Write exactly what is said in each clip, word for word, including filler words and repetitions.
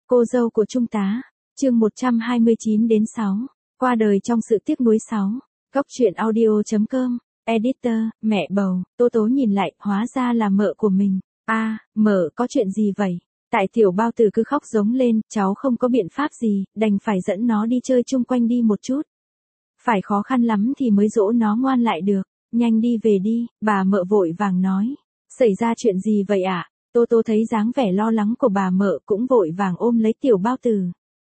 Cô dâu của Trung tá, chương một trăm hai mươi chín đến sáu, qua đời trong sự tiếc nuối sáu. Góc truyện audio chấm com, editor, mẹ bầu, Tố Tố nhìn lại, hóa ra là mợ của mình. A, à, mợ, có chuyện gì vậy? Tại tiểu bao tử cứ khóc giống lên, cháu không có biện pháp gì, đành phải dẫn nó đi chơi chung quanh đi một chút. Phải khó khăn lắm thì mới dỗ nó ngoan lại được, nhanh đi về đi, bà mợ vội vàng nói. Xảy ra chuyện gì vậy ạ? À? Tô Tô thấy dáng vẻ lo lắng của bà mợ cũng vội vàng ôm lấy tiểu bao tử.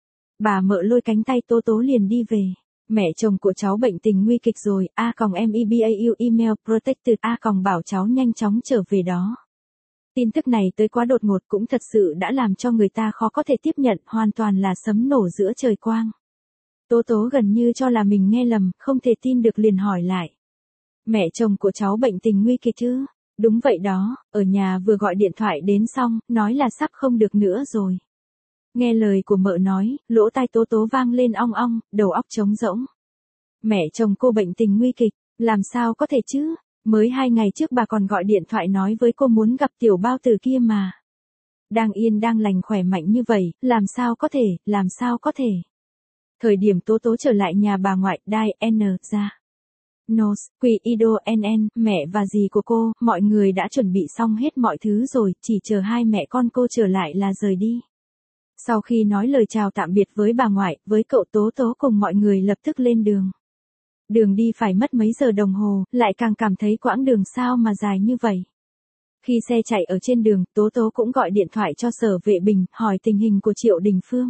Bà mợ lôi cánh tay Tố Tố liền đi về. Mẹ chồng của cháu bệnh tình nguy kịch rồi, a còng em e b a u email protected a còng bảo cháu nhanh chóng trở về đó. Tin tức này tới quá đột ngột cũng thật sự đã làm cho người ta khó có thể tiếp nhận, hoàn toàn là sấm nổ giữa trời quang. Tố Tố gần như cho là mình nghe lầm, không thể tin được liền hỏi lại. Mẹ chồng của cháu bệnh tình nguy kịch chứ? Đúng vậy đó, ở nhà vừa gọi điện thoại đến xong, nói là sắp không được nữa rồi. Nghe lời của mợ nói, lỗ tai Tố Tố vang lên ong ong, đầu óc trống rỗng. Mẹ chồng cô bệnh tình nguy kịch, làm sao có thể chứ? Mới hai ngày trước bà còn gọi điện thoại nói với cô muốn gặp tiểu bao tử kia mà. Đang yên đang lành khỏe mạnh như vậy, làm sao có thể, làm sao có thể. Thời điểm Tố Tố trở lại nhà bà ngoại, Đai N ra. Nos, Quỳ Ido en en, mẹ và dì của cô, mọi người đã chuẩn bị xong hết mọi thứ rồi, chỉ chờ hai mẹ con cô trở lại là rời đi. Sau khi nói lời chào tạm biệt với bà ngoại, với cậu Tố Tố cùng mọi người lập tức lên đường. Đường đi phải mất mấy giờ đồng hồ, lại càng cảm thấy quãng đường sao mà dài như vậy. Khi xe chạy ở trên đường, Tố Tố cũng gọi điện thoại cho Sở Vệ Bình, hỏi tình hình của Triệu Đình Phương.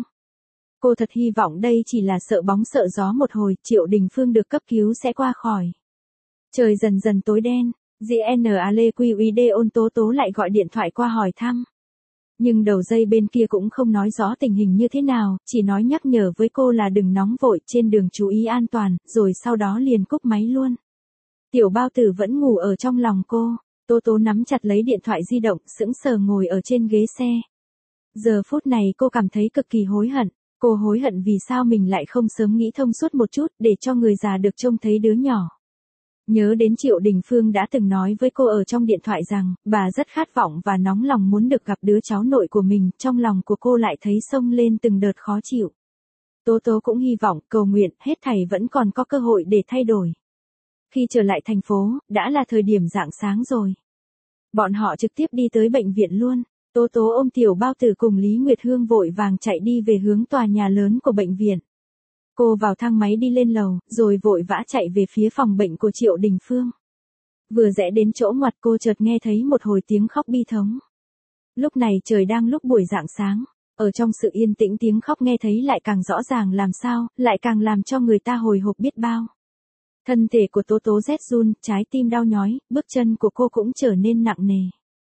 Cô thật hy vọng đây chỉ là sợ bóng sợ gió một hồi, Triệu Đình Phương được cấp cứu sẽ qua khỏi. Trời dần dần tối đen, giê en a lê quy uy đê ôn Tố Tố lại gọi điện thoại qua hỏi thăm. Nhưng đầu dây bên kia cũng không nói rõ tình hình như thế nào, chỉ nói nhắc nhở với cô là đừng nóng vội, trên đường chú ý an toàn, rồi sau đó liền cúp máy luôn. Tiểu bao tử vẫn ngủ ở trong lòng cô, Tố Tố nắm chặt lấy điện thoại di động, sững sờ ngồi ở trên ghế xe. Giờ phút này cô cảm thấy cực kỳ hối hận. Cô hối hận vì sao mình lại không sớm nghĩ thông suốt một chút để cho người già được trông thấy đứa nhỏ. Nhớ đến Triệu Đình Phương đã từng nói với cô ở trong điện thoại rằng, bà rất khát vọng và nóng lòng muốn được gặp đứa cháu nội của mình, trong lòng của cô lại thấy xông lên từng đợt khó chịu. Tố Tố cũng hy vọng, cầu nguyện, hết thảy vẫn còn có cơ hội để thay đổi. Khi trở lại thành phố, đã là thời điểm rạng sáng rồi. Bọn họ trực tiếp đi tới bệnh viện luôn. Tố Tố ôm tiểu bao tử cùng Lý Nguyệt Hương vội vàng chạy đi về hướng tòa nhà lớn của bệnh viện. Cô vào thang máy đi lên lầu, rồi vội vã chạy về phía phòng bệnh của Triệu Đình Phương. Vừa rẽ đến chỗ ngoặt cô chợt nghe thấy một hồi tiếng khóc bi thống. Lúc này trời đang lúc buổi rạng sáng, ở trong sự yên tĩnh tiếng khóc nghe thấy lại càng rõ ràng làm sao, lại càng làm cho người ta hồi hộp biết bao. Thân thể của Tố Tố rét run, trái tim đau nhói, bước chân của cô cũng trở nên nặng nề.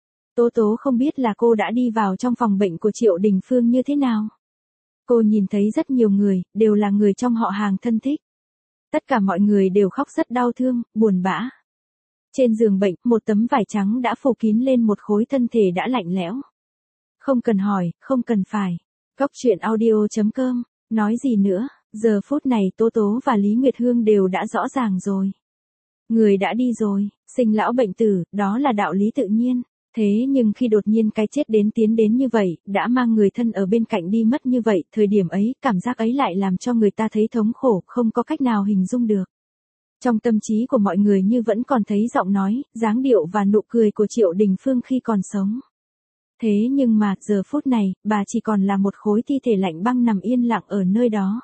Tố Tố không biết là cô đã đi vào trong phòng bệnh của Triệu Đình Phương như thế nào. Cô nhìn thấy rất nhiều người, đều là người trong họ hàng thân thích. Tất cả mọi người đều khóc rất đau thương, buồn bã. Trên giường bệnh, một tấm vải trắng đã phủ kín lên một khối thân thể đã lạnh lẽo. Không cần hỏi, không cần phải. Góc truyện audio chấm com, nói gì nữa, giờ phút này Tố Tố và Lý Nguyệt Hương đều đã rõ ràng rồi. Người đã đi rồi, sinh lão bệnh tử, đó là đạo lý tự nhiên. Thế nhưng khi đột nhiên cái chết đến tiến đến như vậy, đã mang người thân ở bên cạnh đi mất như vậy, thời điểm ấy, cảm giác ấy lại làm cho người ta thấy thống khổ, không có cách nào hình dung được. Trong tâm trí của mọi người như vẫn còn thấy giọng nói, dáng điệu và nụ cười của Triệu Đình Phương khi còn sống. Thế nhưng mà, giờ phút này, bà chỉ còn là một khối thi thể lạnh băng nằm yên lặng ở nơi đó.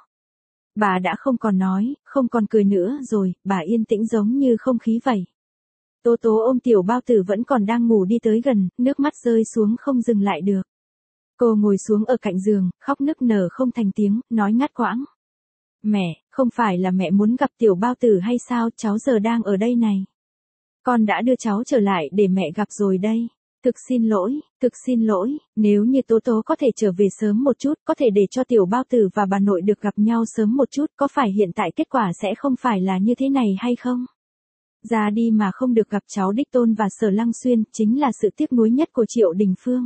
Bà đã không còn nói, không còn cười nữa rồi, bà yên tĩnh giống như không khí vậy. Tố Tố ôm tiểu bao tử vẫn còn đang ngủ đi tới gần, nước mắt rơi xuống không dừng lại được. Cô ngồi xuống ở cạnh giường, khóc nức nở không thành tiếng, nói ngắt quãng. Mẹ, không phải là mẹ muốn gặp tiểu bao tử hay sao, cháu giờ đang ở đây này. Con đã đưa cháu trở lại để mẹ gặp rồi đây. Thực xin lỗi, thực xin lỗi, nếu như Tố Tố có thể trở về sớm một chút, có thể để cho tiểu bao tử và bà nội được gặp nhau sớm một chút, có phải hiện tại kết quả sẽ không phải là như thế này hay không? Ra đi mà không được gặp cháu đích tôn và Sở Lăng Xuyên, chính là sự tiếc nuối nhất của Triệu Đình Phương.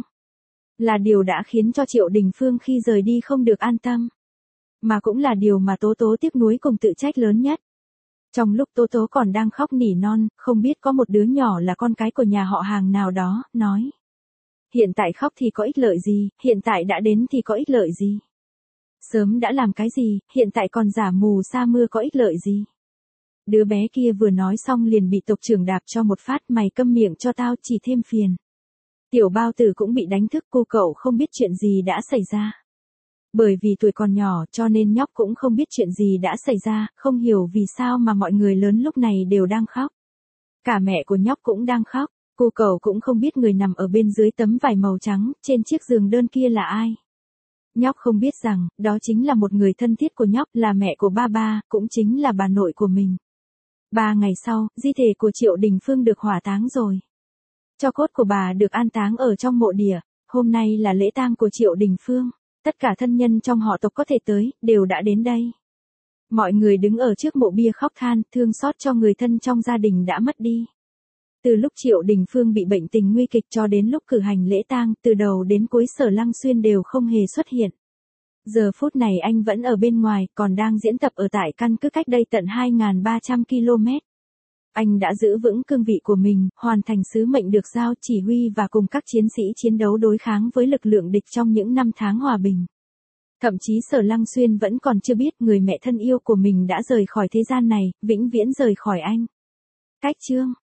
Là điều đã khiến cho Triệu Đình Phương khi rời đi không được an tâm. Mà cũng là điều mà Tố Tố tiếc nuối cùng tự trách lớn nhất. Trong lúc Tố Tố còn đang khóc nỉ non, không biết có một đứa nhỏ là con cái của nhà họ hàng nào đó, nói. Hiện tại khóc thì có ích lợi gì, hiện tại đã đến thì có ích lợi gì. Sớm đã làm cái gì, hiện tại còn giả mù sa mưa có ích lợi gì. Đứa bé kia vừa nói xong liền bị tộc trưởng đạp cho một phát, mày câm miệng cho tao, chỉ thêm phiền. Tiểu bao tử cũng bị đánh thức, cô cậu không biết chuyện gì đã xảy ra. Bởi vì tuổi còn nhỏ cho nên nhóc cũng không biết chuyện gì đã xảy ra, không hiểu vì sao mà mọi người lớn lúc này đều đang khóc. Cả mẹ của nhóc cũng đang khóc, cô cậu cũng không biết người nằm ở bên dưới tấm vải màu trắng, trên chiếc giường đơn kia là ai. Nhóc không biết rằng, đó chính là một người thân thiết của nhóc, là mẹ của ba ba, cũng chính là bà nội của mình. Ba ngày sau, di thể của Triệu Đình Phương được hỏa táng rồi. Tro cốt của bà được an táng ở trong mộ địa, hôm nay là lễ tang của Triệu Đình Phương. Tất cả thân nhân trong họ tộc có thể tới, đều đã đến đây. Mọi người đứng ở trước mộ bia khóc than, thương xót cho người thân trong gia đình đã mất đi. Từ lúc Triệu Đình Phương bị bệnh tình nguy kịch cho đến lúc cử hành lễ tang, từ đầu đến cuối Sở Lăng Xuyên đều không hề xuất hiện. Giờ phút này anh vẫn ở bên ngoài, còn đang diễn tập ở tại căn cứ cách đây tận hai nghìn ba trăm ki lô mét. Anh đã giữ vững cương vị của mình, hoàn thành sứ mệnh được giao, chỉ huy và cùng các chiến sĩ chiến đấu đối kháng với lực lượng địch trong những năm tháng hòa bình. Thậm chí Sở Lăng Xuyên vẫn còn chưa biết người mẹ thân yêu của mình đã rời khỏi thế gian này, vĩnh viễn rời khỏi anh. Cách chương